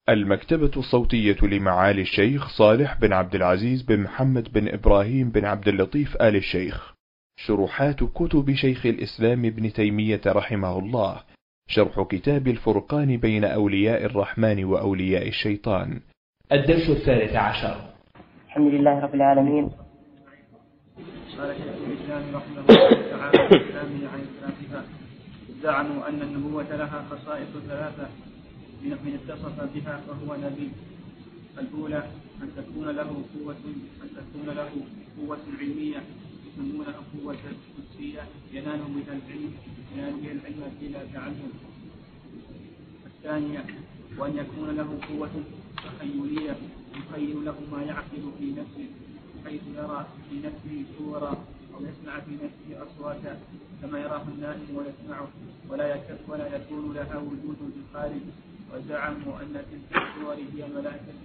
المكتبة الصوتية لمعالي الشيخ صالح بن عبد العزيز بن محمد بن إبراهيم بن عبد اللطيف آل الشيخ. شروحات كتب شيخ الإسلام ابن تيمية رحمه الله. شرح كتاب الفرقان بين أولياء الرحمن وأولياء الشيطان. الدرس 13. الحمد لله رب العالمين. قال شيخ الإسلام رحمه الله تعالى في كلامه عن إثباتها: زعموا أن النبوة لها خصائص ثلاثة من اتصف بها وهو نبي. الأولى أن تكون له قوة علمية يسمونها قوة قدسية ينال بها العلم بلا تعلم. الثانية وأن يكون له قوة تخيلية يخيل له ما يعقل في نفسه، حيث يرى في نفسه صورا أو يسمع في نفسه أصواتا كما يراه النائم ويسمعه، ولا يكون لها وجود في الخارج. وزعموا أن تلك الصور هي ملائكة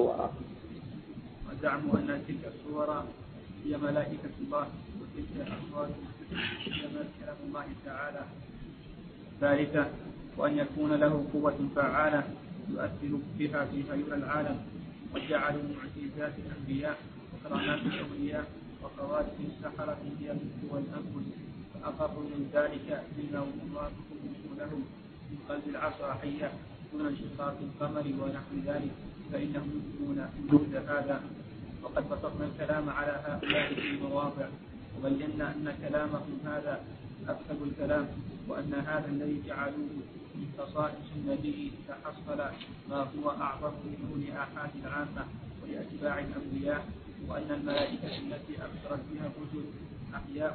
الله، وتلك الأصوات هي كلام الله تعالى. ذلك وأن يكون له قوة فعالة يؤثر بها في غير العالم. وجعلوا معجزات الأنبياء وكرامات الأولياء وخوارق السحرة هي النفس والأنفس، فأقروا من ذلك بما الله له من قلب العصا حية دون انشقاق القمر ونحو ذلك، فإنهم يمكنون وجود هذا. وقد بسطنا الكلام على هؤلاء في مواضع، وبينا أن كلامهم هذا أفسد الكلام، وأن هذا الذي جعلوه من خصائص النبي تحصل ما هو أعظم من دون آحاد العامة ولأتباع الأنبياء، وأن الملائكة التي أبشرت بها الرسل أحياء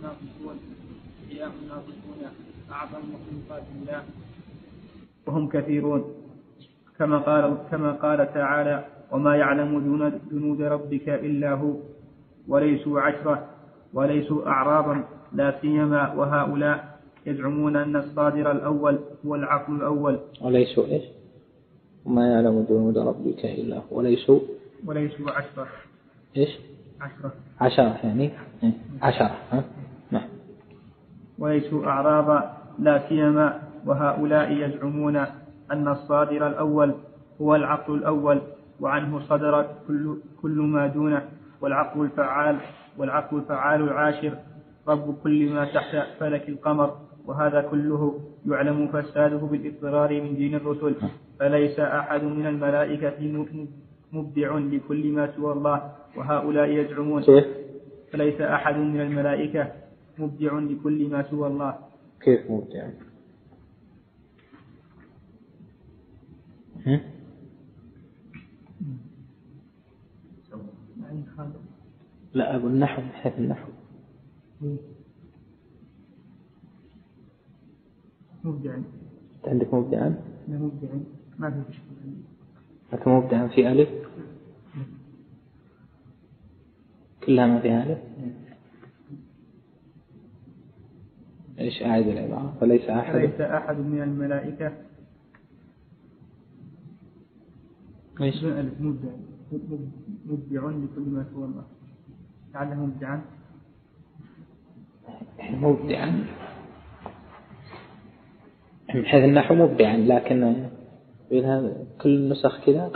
ناطقون أعظم مخلوقات الله، وهم كثيرون، كما قال تعالى: وما يعلم جنود ربك إلا هو. وليسوا عشرة وليسوا أعرابا، لا سيما وهؤلاء يزعمون أن الصادر الأول هو العقل الأول. وليسوا إيش؟ وما يعلم جنود ربك إلا هو. وليسوا عشرة. إيش؟ عشرة يعني 10. نعم. وليسوا أعرابا، لا سيما وهؤلاء يزعمون أن الصادر الأول هو العقل الأول، وعنه صدر كل ما دونه، والعقل الفعال العاشر رب كل ما تحت فلك القمر. وهذا كله يعلم فساده بالاضطرار من دين الرسل. فليس أحد من الملائكة مبدع لكل ما سوى الله، وهؤلاء يزعمون فليس أحد من الملائكة مبدع لكل ما سوى الله. كيف مبدع؟ لا، أقول النحو، من حيث النحو مبدع. عندك مبدعا؟ لا، مبدع ما في مشكلة. لكن مبدعا في ألف؟ كلها ما فيها ألف؟ إيش أعيد العبارة؟ فليس أحد من الملائكة إيش؟ ألف مبدع لكل ما سوى الله. لعله مبدعا. من حيث النحو مبدعا، لكن كل النسخ كذا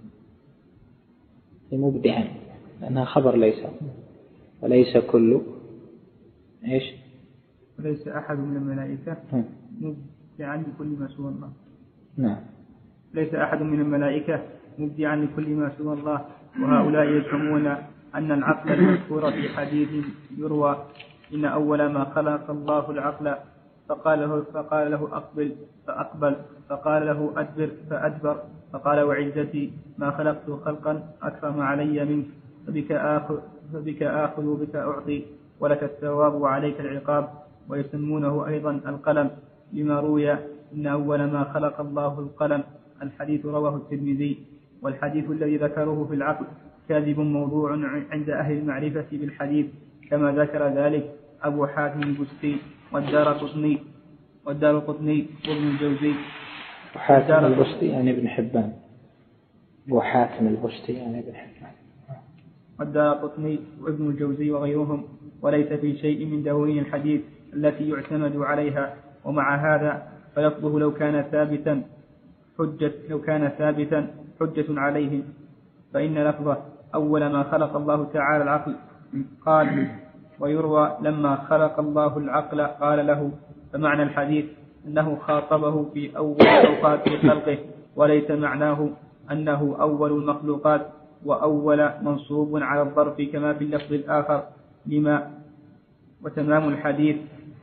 مبدعا لأنها خبر ليس. وليس كل إيش؟ وليس أحد من الملائكة مبدعا لكل ما سوى الله. نعم. ليس أحد من الملائكة مبدعا لكل ما سوى الله. وهؤلاء يزعمون أن العقل المذكور في حديث يروى إن أول ما خلق الله العقل فقال له أقبل فأقبل، فقال له أدبر فأدبر، فقال وعزتي ما خلقت خلقا أكرم علي منك، فبك آخذ وبك أعطي، ولك الثواب وعليك العقاب. ويسمونه أيضا القلم، لما روي إن أول ما خلق الله القلم. الحديث رواه الترمذي. والحديث الذي ذكره في العقل كاذب موضوع عند أهل المعرفة بالحديث، كما ذكر ذلك أبو حاتم البستي والدارقطني وابن الجوزي. حاتم البستي يعني ابن حبان، وحاتم البستي يعني ابن حبان. والدارقطني وابن الجوزي وغيرهم. وليس في شيء من دواوين الحديث التي يعتمد عليها. ومع هذا فلفظه لو كان ثابتا لو كان ثابتا حجة عليهم، فإن لفظه أول ما خلق الله تعالى العقل قال، ويروى لما خلق الله العقل قال له، فمعنى الحديث أنه خاطبه في أول أوقات خلقه، وليس معناه أنه أول المخلوقات، وأول منصوب على الظرف كما في اللفظ الآخر لما. وتمام الحديث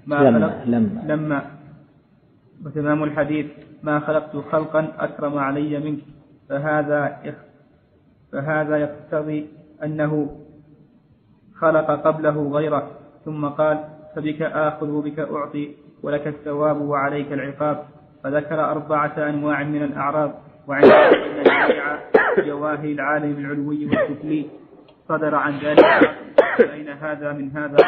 وتمام الحديث ما خلقت خلقا أكرم علي منك، فهذا يقتضي أنه خلق قبله غيره، ثم قال فبك آخذ وبك أعطي ولك الثواب وعليك العقاب. فذكر 4 أنواع من الأعراض، وعند أن جميع جواهر العالم العلوي والسفلي صدر عن ذلك، فأين هذا من هذا؟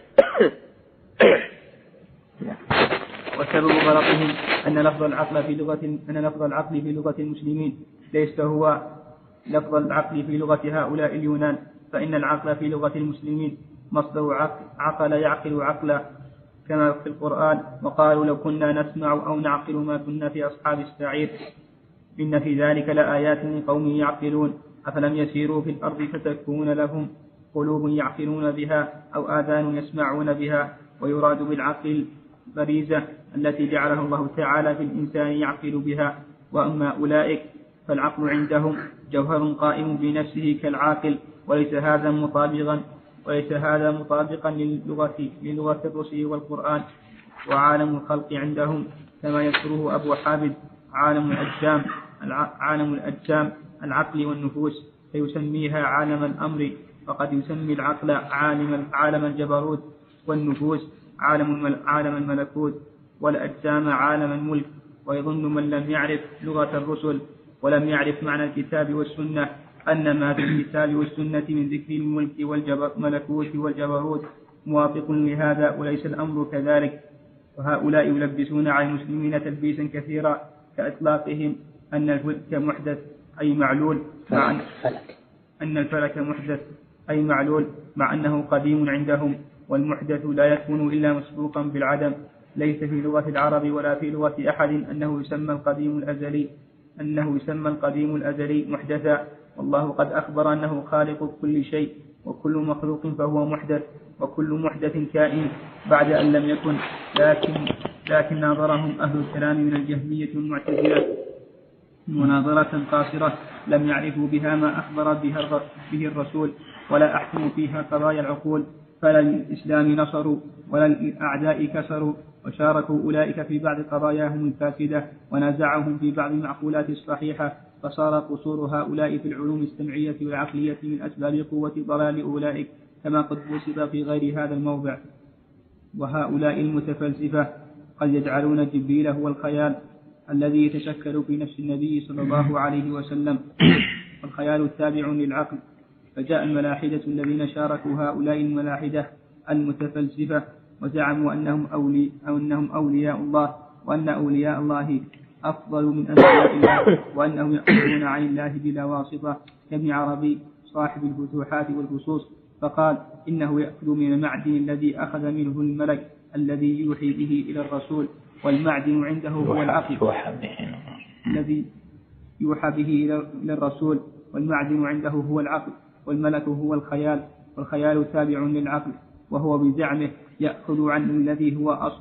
وسبب غلطهم أن لفظ العقل في لغة المسلمين ليس هو لفظ العقل في لغة هؤلاء اليونان، فإن العقل في لغة المسلمين مصدر عقل يعقل عقلا كما في القرآن، وقالوا لو كنا نسمع أو نعقل ما كنا في أصحاب السعير، إن في ذلك لآيات لقوم يعقلون، أفلم يسيروا في الأرض فتكون لهم قلوب يعقلون بها أو آذان يسمعون بها. ويراد بالعقل البريزة التي جعلها الله تعالى في الإنسان يعقل بها. وأما أولئك فالعقل عندهم جوهر قائم بنفسه كالعاقل، وليس هذا مطابقا للغة الرسل والقرآن. وعالم الخلق عندهم كما يذكره أبو حامد عالم الأجسام العقل والنفوس، فيسميها عالم الأمر، وقد يسمي العقل عالم الجبروت، والنفوس عالم الملكوت، والأجسام عالم الملك. ويظن من لم يعرف لغة الرسل ولم يعرف معنى الكتاب والسنة أن ما في الكتاب والسنة من ذكر الملك والملكوت والجبروت موافق لهذا، وليس الأمر كذلك. وهؤلاء يلبسون على المسلمين تلبيسا كثيرا، كإطلاقهم أن الفلك محدث أي معلول، مع أنه قديم عندهم، والمحدث لا يكون إلا مسبوقا بالعدم. ليس في لغة العرب ولا في لغة أحد أنه يسمى القديم الأزلي محدثا، والله قد أخبر أنه خالق كل شيء، وكل مخلوق فهو محدث، وكل محدث كائن بعد أن لم يكن. لكن ناظرهم أهل الكلام من الجهمية والمعتزلة مناظرة قاصرة، لم يعرفوا بها ما أخبر به الرسول، ولا أحكموا فيها قضايا العقول، فلا للإسلام نصروا ولا للأعداء كسروا، وشاركوا أولئك في بعض قضاياهم الفاسدة، ونازعهم في بعض المعقولات الصحيحة، فصار قصور هؤلاء في العلوم السمعية والعقلية من أسباب قوة ضلال أولئك، كما قد وصف في غير هذا الموضع. وهؤلاء المتفلسفة قد يجعلون جبريل هو الخيال الذي يتشكل في نفس النبي صلى الله عليه وسلم، والخيال التابع للعقل. فجاء الملاحدة الذين شاركوا هؤلاء الملاحدة المتفلسفة وزعموا أنهم أولياء الله، وأن أولياء الله أفضل من أنبياء الله، وأنهم يأخذون عن الله بلا واسطة، كابن عربي صاحب الفتوحات والفصوص، فقال إنه يأخذ من المعدن الذي أخذ منه الملك الذي يوحي به إلى الرسول، والمعدن عنده هو العقل الذي يوحى به إلى الرسول، والمعدن عنده هو العقل، والملك هو الخيال، والخيال تابع للعقل، وهو بزعمه يأخذ عن الذي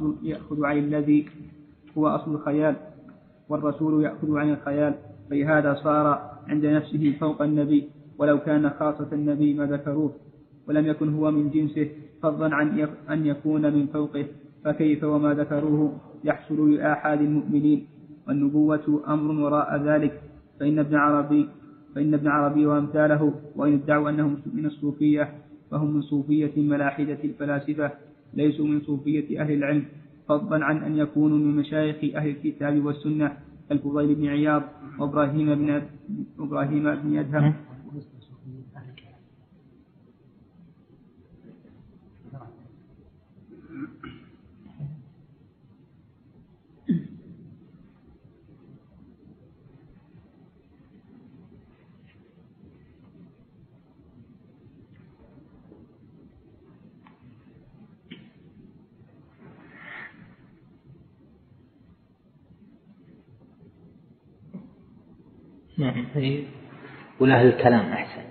هو أصل الخيال، والرسول يأخذ عن الخيال، فلهذا صار عند نفسه فوق النبي، ولو كان خاصة النبي ما ذكروه، ولم يكن هو من جنسه، فضلا عن أن يكون من فوقه، فكيف وما ذكروه يحصل لآحاد المؤمنين، والنبوة أمر وراء ذلك. فإن ابن عربي وأمثاله وإن ادعوا أنهم من الصوفية فهم من صوفية ملاحدة الفلاسفة، ليسوا من صوفية أهل العلم، فضلا عن أن يكونوا من مشايخ أهل الكتاب والسنة كالفضيل بن عياض وإبراهيم بن أدهم. نعم. ولا أهل الكلام أحسن.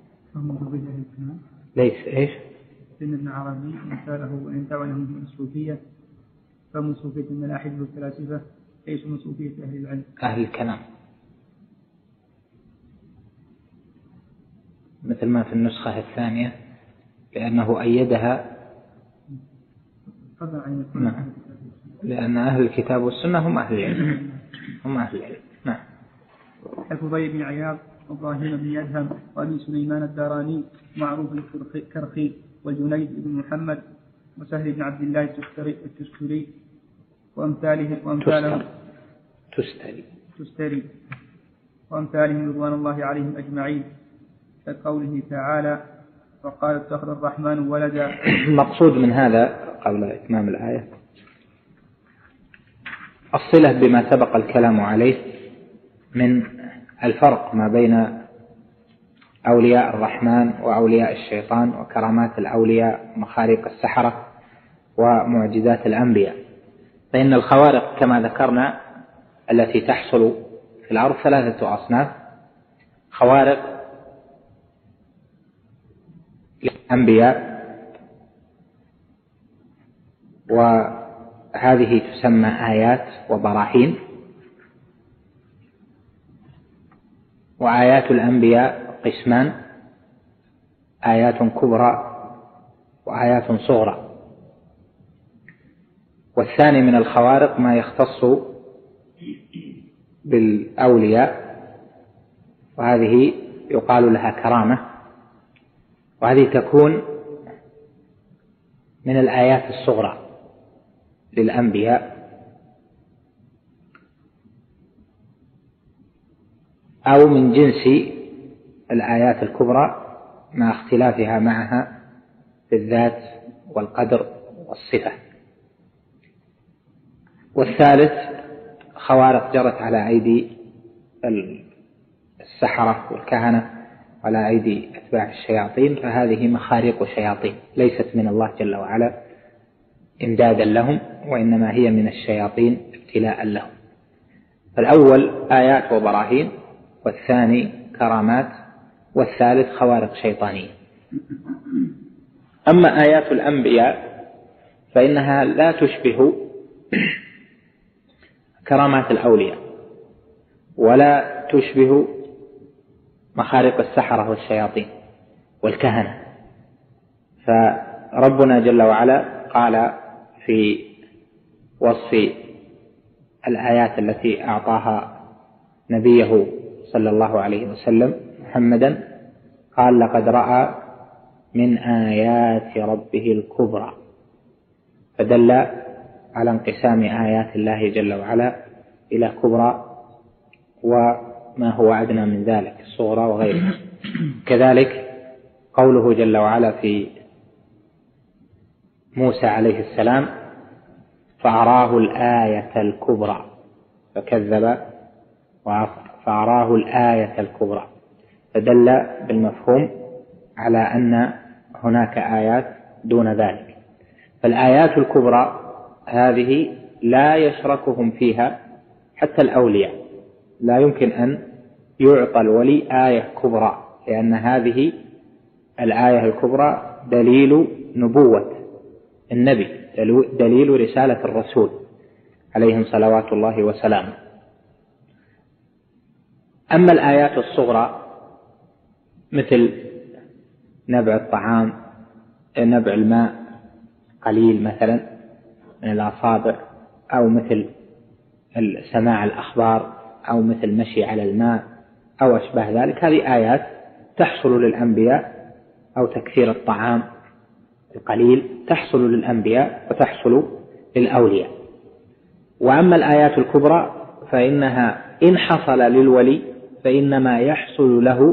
ليس إيش؟ إن ابن عربي مثاله وإن تعنه من الصوفية فمن صوفية الملاحدة والفلاسفة ليس من صوفية أهل العلم. أهل الكلام مثل ما في النسخة الثانية لأنه أيدها لأن أهل الكتاب والسنة هم أهل العلم. نعم. الفضيل بن عياض وإبراهيم بن يدهم وأبي سليمان الداراني معروف الكرخي والجنيد بن محمد وسهل بن عبد الله التستري وأمثالهم رضوان الله عليهم أجمعين كقوله تعالى وقال اتخذ الرحمن ولدا. المقصود من هذا قبل إتمام الآية الصلة بما سبق الكلام عليه من الفرق ما بين أولياء الرحمن وأولياء الشيطان وكرامات الأولياء مخارق السحرة ومعجزات الأنبياء. فإن الخوارق كما ذكرنا التي تحصل في الأرض 3 أصناف: خوارق الأنبياء وهذه تسمى آيات وبراهين، وآيات الأنبياء قسمان: آيات كبرى وآيات صغرى. والثاني من الخوارق ما يختص بالأولياء وهذه يقال لها كرامة، وهذه تكون من الآيات الصغرى للأنبياء أو من جنس الآيات الكبرى مع اختلافها معها في الذات والقدر والصفة. والثالث خوارق جرت على أيدي السحرة والكهنة وعلى أيدي أتباع الشياطين، فهذه مخارق شياطين ليست من الله جل وعلا إمدادا لهم، وإنما هي من الشياطين ابتلاء لهم. فالأول آيات وبراهين، والثاني كرامات، والثالث خوارق شيطانية. أما آيات الأنبياء فإنها لا تشبه كرامات الأولياء ولا تشبه مخارق السحرة والشياطين والكهنة. فربنا جل وعلا قال في وصف الآيات التي أعطاها نبيه صلى الله عليه وسلم محمدا، قال لقد رأى من آيات ربه الكبرى، فدل على انقسام آيات الله جل وعلا إلى كبرى وما هو أدنى من ذلك الصغرى وغيرها. كذلك قوله جل وعلا في موسى عليه السلام فأراه الآية الكبرى فكذب فأراه الآية الكبرى، فدل بالمفهوم على أن هناك آيات دون ذلك. فالآيات الكبرى هذه لا يشركهم فيها حتى الأولياء، لا يمكن أن يعطى الولي آية كبرى، لأن هذه الآية الكبرى دليل نبوة النبي، دليل رسالة الرسول عليهم صلوات الله وسلامه. أما الآيات الصغرى مثل نبع الطعام، نبع الماء قليل مثلا من الأصابع، أو مثل سماع الأخبار، أو مثل مشي على الماء أو أشبه ذلك، هذه آيات تحصل للأنبياء، أو تكثير الطعام القليل تحصل للأنبياء وتحصل للأولياء. وأما الآيات الكبرى فإنها إن حصل للولي فإنما يحصل له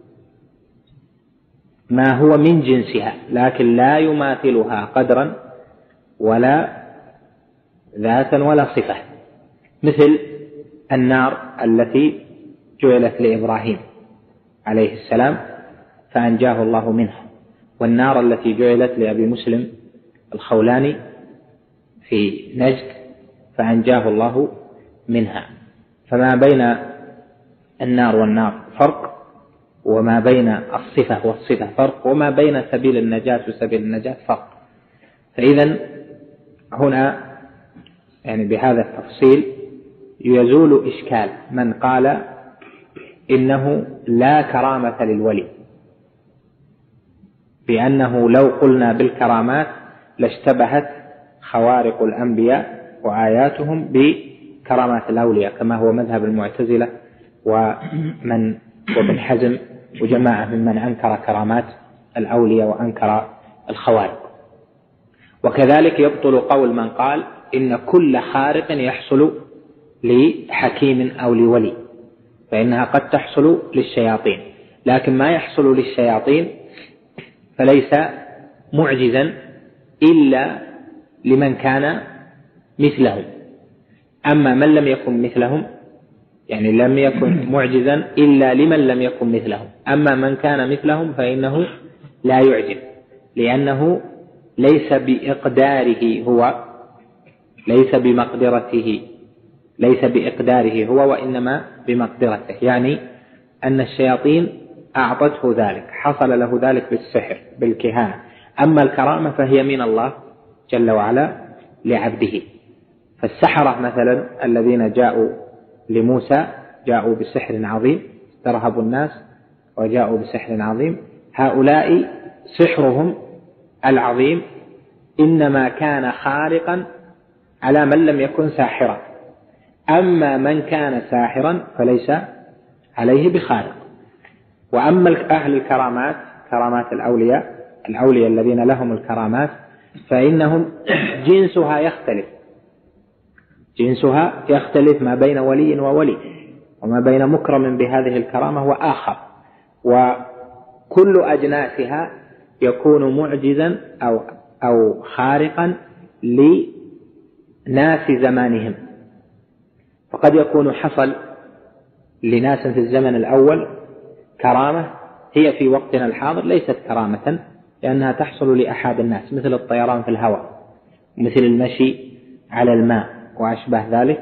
ما هو من جنسها، لكن لا يماثلها قدرا ولا ذاتا ولا صفة، مثل النار التي جعلت لإبراهيم عليه السلام فأنجاه الله منها، والنار التي جعلت لأبي مسلم الخولاني في نجد فأنجاه الله منها. فما بين النار والنار فرق، وما بين الصفة والصفة فرق، وما بين سبيل النجاة وسبيل النجاة فرق. فإذا هنا يعني بهذا التفصيل يزول إشكال من قال إنه لا كرامة للولي، بأنه لو قلنا بالكرامات لاشتبهت خوارق الأنبياء وآياتهم بكرامات الأولياء، كما هو مذهب المعتزلة وابن حزم وجماعة ممن أنكر كرامات الأولياء وأنكر الخوارق. وكذلك يبطل قول من قال إن كل خارق يحصل لحكيم أو لولي، فإنها قد تحصل للشياطين، لكن ما يحصل للشياطين فليس معجزا إلا لمن كان مثلهم. أما من لم يكن مثلهم يعني لم يكن معجزا إلا لمن لم يكن مثلهم، أما من كان مثلهم فإنه لا يعجز، لأنه ليس بإقداره هو، ليس بمقدرته، ليس بإقداره هو، وإنما بمقدرته، يعني أن الشياطين أعطته ذلك، حصل له ذلك بالسحر بالكهانة. أما الكرامة فهي من الله جل وعلا لعبده. فالسحرة مثلا الذين جاءوا لموسى جاءوا بسحر عظيم، استرهبوا الناس وجاءوا بسحر عظيم، هؤلاء سحرهم العظيم إنما كان خارقا على من لم يكن ساحرا، أما من كان ساحرا فليس عليه بخارق. وأما أهل الكرامات كرامات الأولياء الذين لهم الكرامات فإنهم جنسها يختلف ما بين ولي وولي، وما بين مكرم بهذه الكرامة وآخر، وكل أجناسها يكون معجزا أو خارقا لناس زمانهم. فقد يكون حصل لناس في الزمن الأول كرامة هي في وقتنا الحاضر ليست كرامة، لأنها تحصل لأحد الناس، مثل الطيران في الهواء، مثل المشي على الماء وأشبه ذلك،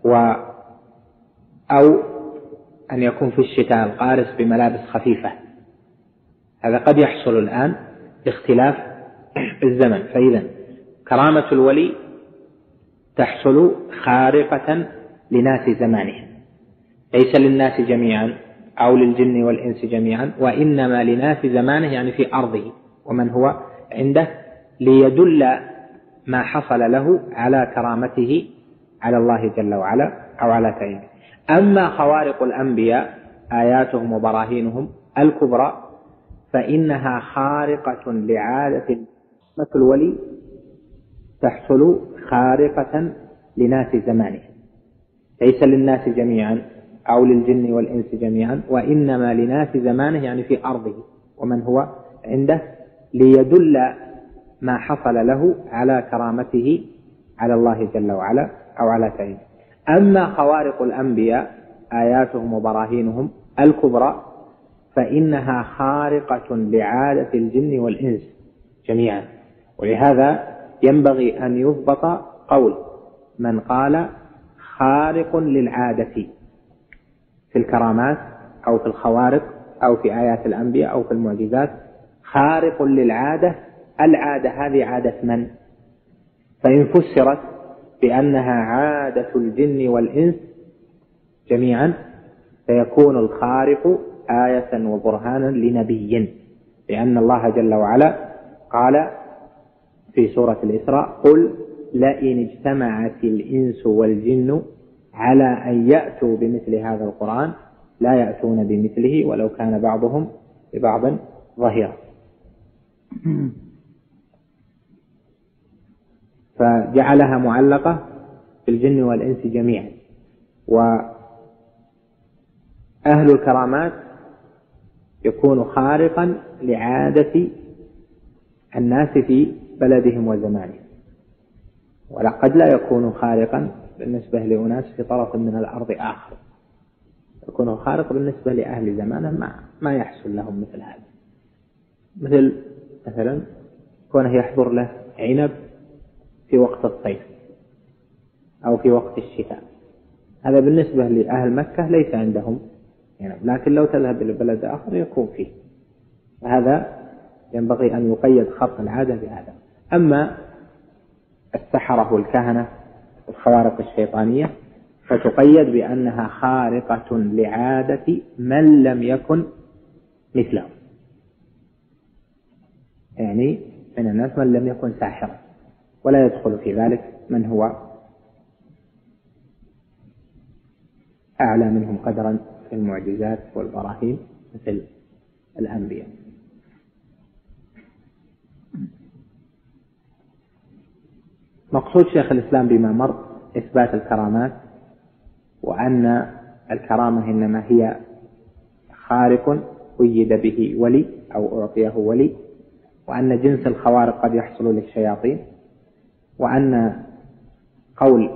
أو أن يكون في الشتاء القارس بملابس خفيفة، هذا قد يحصل الآن باختلاف الزمن. فإذا كرامة الولي تحصل خارقة لناس زمانهم، ليس للناس جميعا أو للجن والإنس جميعا، وإنما لناس زمانه يعني في أرضه ومن هو عنده، ليدل ما حصل له على كرامته على الله جل وعلا أو على تعيينه. أما خوارق الأنبياء آياتهم وبراهينهم الكبرى فإنها خارقة لعادة مثل الولي، تحصل خارقة لناس زمانه، ليس للناس جميعا أو للجن والإنس جميعا، وإنما لناس زمانه يعني في أرضه ومن هو عنده، ليدل ما حصل له على كرامته على الله جل وعلا أو على تعيينه. أما خوارق الأنبياء آياتهم وبراهينهم الكبرى فإنها خارقة لعادة الجن والإنس جميعا. ولهذا ينبغي أن يضبط قول من قال خارق للعادة في الكرامات أو في الخوارق أو في آيات الأنبياء أو في المعجزات، خارق للعادة، العادة هذه عادة من؟ فإن فسرت بأنها عادة الجن والإنس جميعا فيكون الخارق آية وبرهانا لنبي، لأن الله جل وعلا قال في سورة الإسراء قل لئن اجتمعت الإنس والجن على أن يأتوا بمثل هذا القرآن لا يأتون بمثله ولو كان بعضهم لبعض ظهيرا. فجعلها معلقة بالجن والإنس جميعا. وأهل الكرامات يكون خارقا لعادة الناس في بلدهم وزمانهم، ولقد لا يكون خارقا بالنسبة لأناس في طرف من الأرض آخر، يكون خارق بالنسبة لأهل زمانه ما يحصل لهم مثل هذا، مثلا كونه يحضر له عنب في وقت الصيف أو في وقت الشتاء، هذا بالنسبة لأهل مكة ليس عندهم يعني لكن لو تذهب إلى بلد آخر يكون فيه. هذا ينبغي أن يقيد خرق العادة بهذا. أما السحرة والكهنة والخوارق الشيطانية فتقيد بأنها خارقة لعادة من لم يكن مثلهم، يعني من الناس من لم يكن ساحرا، ولا يدخل في ذلك من هو أعلى منهم قدرا في المعجزات والبراهين مثل الأنبياء. مقصود شيخ الإسلام بما مر إثبات الكرامات، وأن الكرامة إنما هي خارق قيد به ولي أو أعطيه ولي، وأن جنس الخوارق قد يحصل للشياطين، وأن قول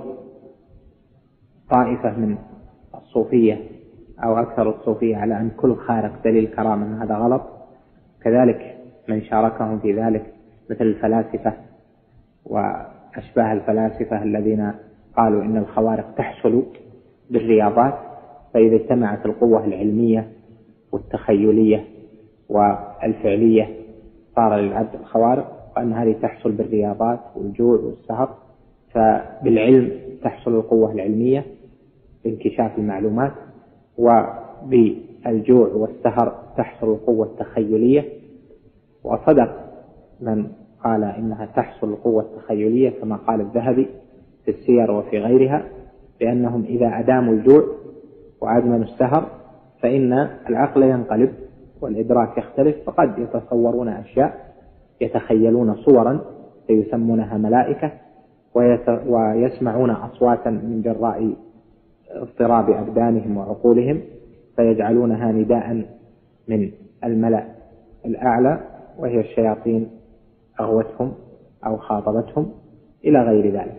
طائفة من الصوفية أو أكثر الصوفية على أن كل خارق دليل كرامة هذا غلط. كذلك من شاركهم في ذلك مثل الفلاسفة وأشباه الفلاسفة الذين قالوا إن الخوارق تحصل بالرياضات، فإذا اجتمعت القوة العلمية والتخيلية والفعلية صار للعبد الخوارق، وأن هذه تحصل بالرياضات والجوع والسهر. فبالعلم تحصل القوة العلمية بانكشاف المعلومات، وبالجوع والسهر تحصل القوة التخيلية. وصدق من قال إنها تحصل القوة التخيلية كما قال الذهبي في السير وفي غيرها، لأنهم إذا أداموا الجوع وعدموا السهر فإن العقل ينقلب والإدراك يختلف، فقد يتصورون أشياء، يتخيلون صورا فيسمونها ملائكة، ويسمعون أصواتا من جراء اضطراب أبدانهم وعقولهم فيجعلونها نداء من الملأ الأعلى، وهي الشياطين أغوتهم أو خاطبتهم إلى غير ذلك.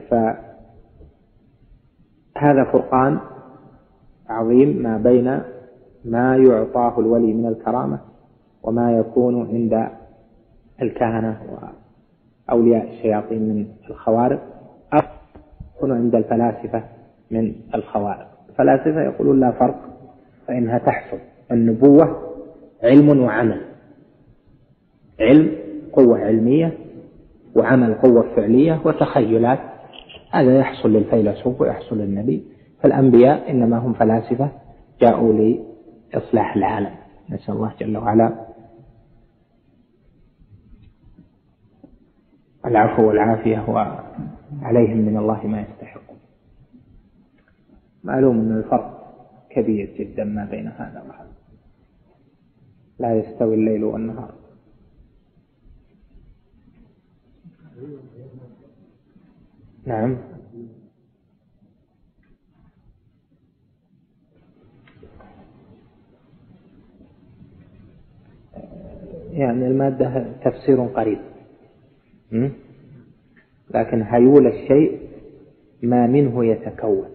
فهذا فرقان عظيم ما بين ما يعطاه الولي من الكرامة وما يكون عند الكهنة وأولياء الشياطين من الخوارق، أو يكون عند الفلاسفة من الخوارق. الفلاسفة يقولون لا فرق، فإنها تحصل. النبوة علم وعمل، علم قوة علمية، وعمل قوة فعلية، وتخيلات، هذا يحصل للفيلسوف ويحصل للنبي. فالأنبياء إنما هم فلاسفة جاءوا لإصلاح العالم، نسأل الله جل وعلا العفو والعافية، وعليهم من الله ما يستحقون. معلوم أن الفرق كبير جدا ما بين هذا وهذا، لا يستوي الليل والنهار. نعم، يعني المادة تفسير قريب، لكن هيول الشيء ما منه يتكون،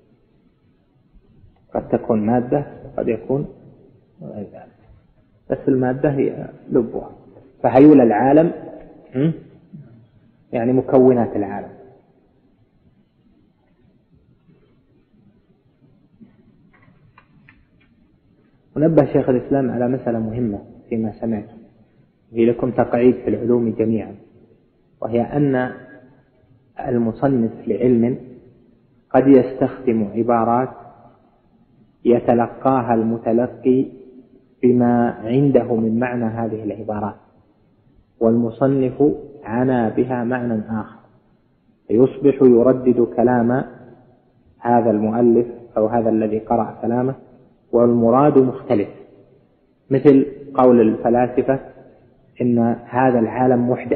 قد تكون مادة وقد يكون غير ذلك، بس المادة هي لبها. فهيول العالم يعني مكونات العالم. ونبه شيخ الإسلام على مسألة مهمة فيما سمعته، في لكم تقعيد في العلوم جميعا، وهي أن المصنف لعلم قد يستخدم عبارات يتلقاها المتلقي بما عنده من معنى هذه العبارات، والمصنف عنى بها معنى آخر، فيصبح يردد كلام هذا المؤلف أو هذا الذي قرأ كلامه والمراد مختلف. مثل قول الفلاسفة إن هذا العالم محدث،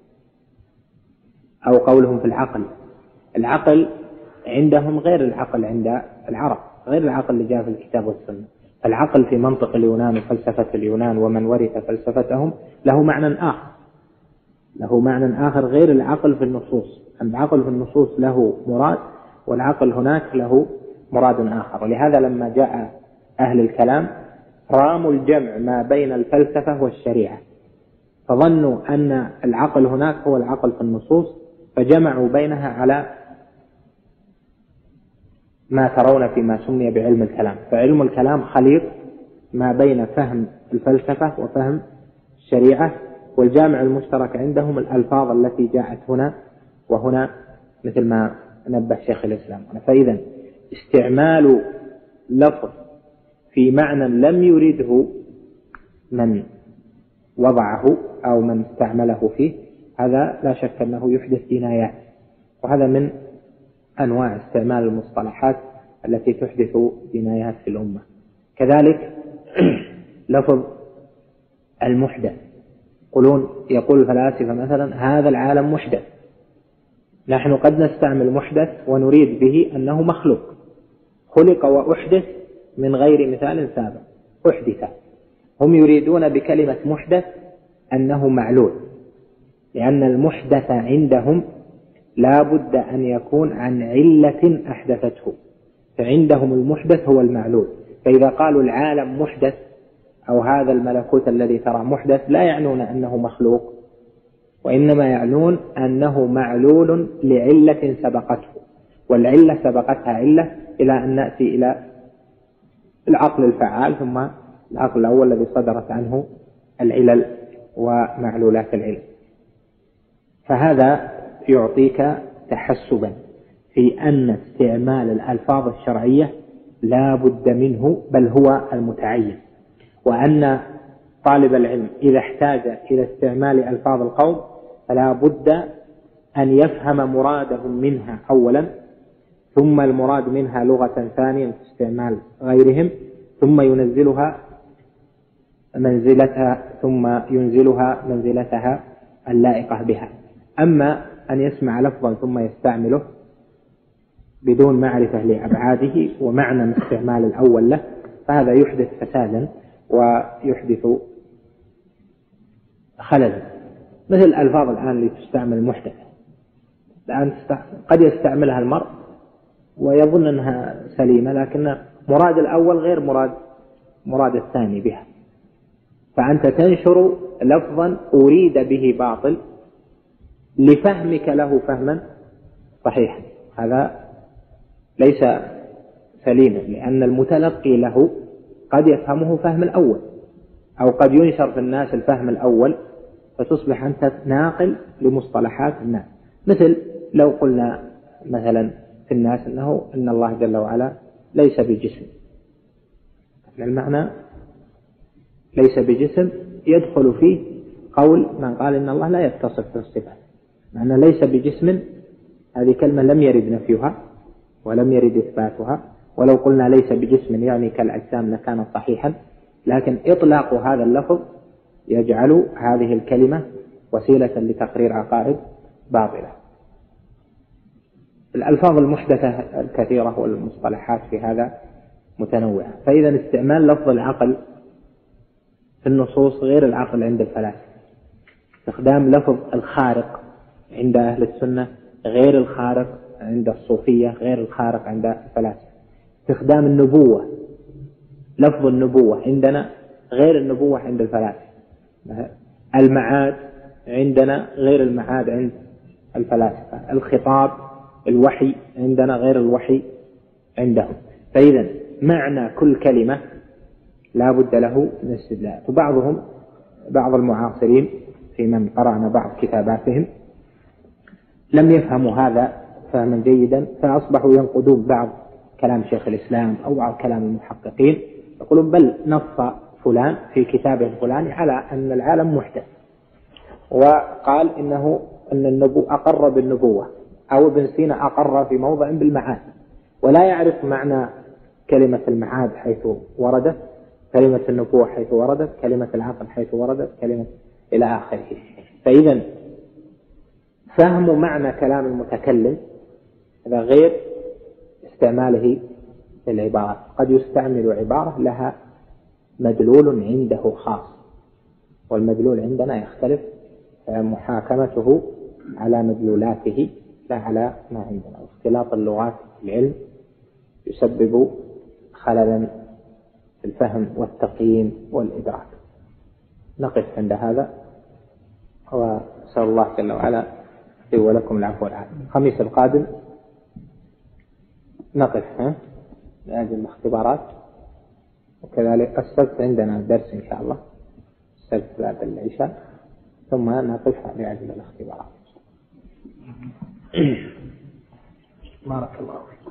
أو قولهم في العقل عندهم غير العقل عند العرب، غير العقل اللي جاء في الكتاب والسنة. العقل في منطق اليونان وفلسفة اليونان ومن ورث فلسفتهم له معنى آخر غير العقل في النصوص. العقل في النصوص له مراد، والعقل هناك له مراد آخر. ولهذا لما جاء أهل الكلام راموا الجمع ما بين الفلسفة والشريعة، فظنوا أن العقل هناك هو العقل في النصوص، فجمعوا بينها على ما ترون فيما سمي بعلم الكلام. فعلم الكلام خليط ما بين فهم الفلسفة وفهم الشريعة، والجامع المشترك عندهم الألفاظ التي جاءت هنا وهنا مثل ما نبه شيخ الإسلام. فإذا استعمال لفظ في معنى لم يريده من وضعه أو من استعمله فيه، هذا لا شك أنه يحدث جنايات، وهذا من أنواع استعمال المصطلحات التي تحدث جنايات في الأمة. كذلك لفظ المحدث، يقول الفلاسفة مثلا هذا العالم محدث. نحن قد نستعمل محدث ونريد به أنه مخلوق، خلق وأحدث من غير مثال سابق، أحدث. هم يريدون بكلمة محدث أنه معلول، لأن المحدث عندهم لا بد أن يكون عن علة أحدثته، فعندهم المحدث هو المعلول. فإذا قالوا العالم محدث أو هذا الملكوت الذي ترى محدث، لا يعنون أنه مخلوق، وإنما يعنون أنه معلول لعلة سبقته، والعلة سبقتها علة إلى أن نأتي إلى العقل الفعال، ثم العقل الأول الذي صدرت عنه العلل ومعلولات العلم. فهذا يعطيك تحسبا في أن استعمال الألفاظ الشرعية لا بد منه، بل هو المتعين، وأن طالب العلم إذا احتاج إلى استعمال ألفاظ القوم فلا بد أن يفهم مرادهم منها أولا، ثم المراد منها لغة ثانية في استعمال غيرهم، ثم ينزلها منزلتها اللائقة بها. أما أن يسمع لفظا ثم يستعمله بدون معرفة لأبعاده ومعنى استعمال الأول له، فهذا يحدث فسادا ويحدث خللا. مثل الألفاظ الآن اللي تستعمل محدثة، الآن قد يستعملها المرء ويظن أنها سليمة، لكن مراد الأول غير مراد الثاني بها، فأنت تنشر لفظا أريد به باطل لفهمك له فهما صحيحا، هذا ليس سليما، لأن المتلقي له قد يفهمه فهم الأول، أو قد ينشر في الناس الفهم الأول فتصبح أنت ناقل لمصطلحات الناس. مثل لو قلنا مثلا في الناس إن الله جل وعلا ليس بجسم، المعنى ليس بجسم يدخل فيه قول من قال إن الله لا يتصف بالصفات، معنى ليس بجسم هذه كلمة لم يرد نفيها ولم يرد إثباتها، ولو قلنا ليس بجسم يعني كالأجسام لكان صحيحا، لكن إطلاق هذا اللفظ يجعل هذه الكلمة وسيلة لتقرير عقائد باطلة. الألفاظ المحدثة الكثيرة والمصطلحات في هذا متنوعة. فإذا استعمال لفظ العقل في النصوص غير العقل عند الفلاسفة، استخدام لفظ الخارق عند أهل السنة غير الخارق عند الصوفية، غير الخارق عند الفلاسفة. استخدام النبوة، لفظ النبوة عندنا غير النبوة عند الفلاسفة. المعاد عندنا غير المعاد عند الفلاسفة. الخطاب الوحي عندنا غير الوحي عندهم. فإذا معنى كل كلمة لا بد له من استدلال. بعض المعاصرين في من قرأنا بعض كتاباتهم لم يفهموا هذا فهما جيدا، فأصبحوا ينقدون بعض كلام شيخ الإسلام أو بعض كلام المحققين، يقولون بل نص فلان في كتابه الفلاني على أن العالم محدث، وقال أن النبوة أقر بالنبوة، أو ابن سينا أقر في موضع بالمعاد، ولا يعرف معنى كلمة المعاد حيث وردت، كلمة النبوة حيث وردت، كلمة العقل حيث وردت، كلمة إلى آخره. فإذا فهم معنى كلام المتكلم هذا غير استعماله للعبارة. قد يستعمل عبارة لها مدلول عنده خاص، والمدلول عندنا يختلف، محاكمته على مدلولاته لا على ما عندنا. اختلاط اللغات في العلم يسبب خللا في الفهم والتقييم والإدراك. نقف عند هذا، وأسأل الله جل وعلا لي ولكم العفو والعافية. الخميس القادم نقف لأجل الاختبارات. وكذلك السبت عندنا درس إن شاء الله، السبت بعد العشاء، ثم نقف لأجل الاختبارات. بارك الله فيك.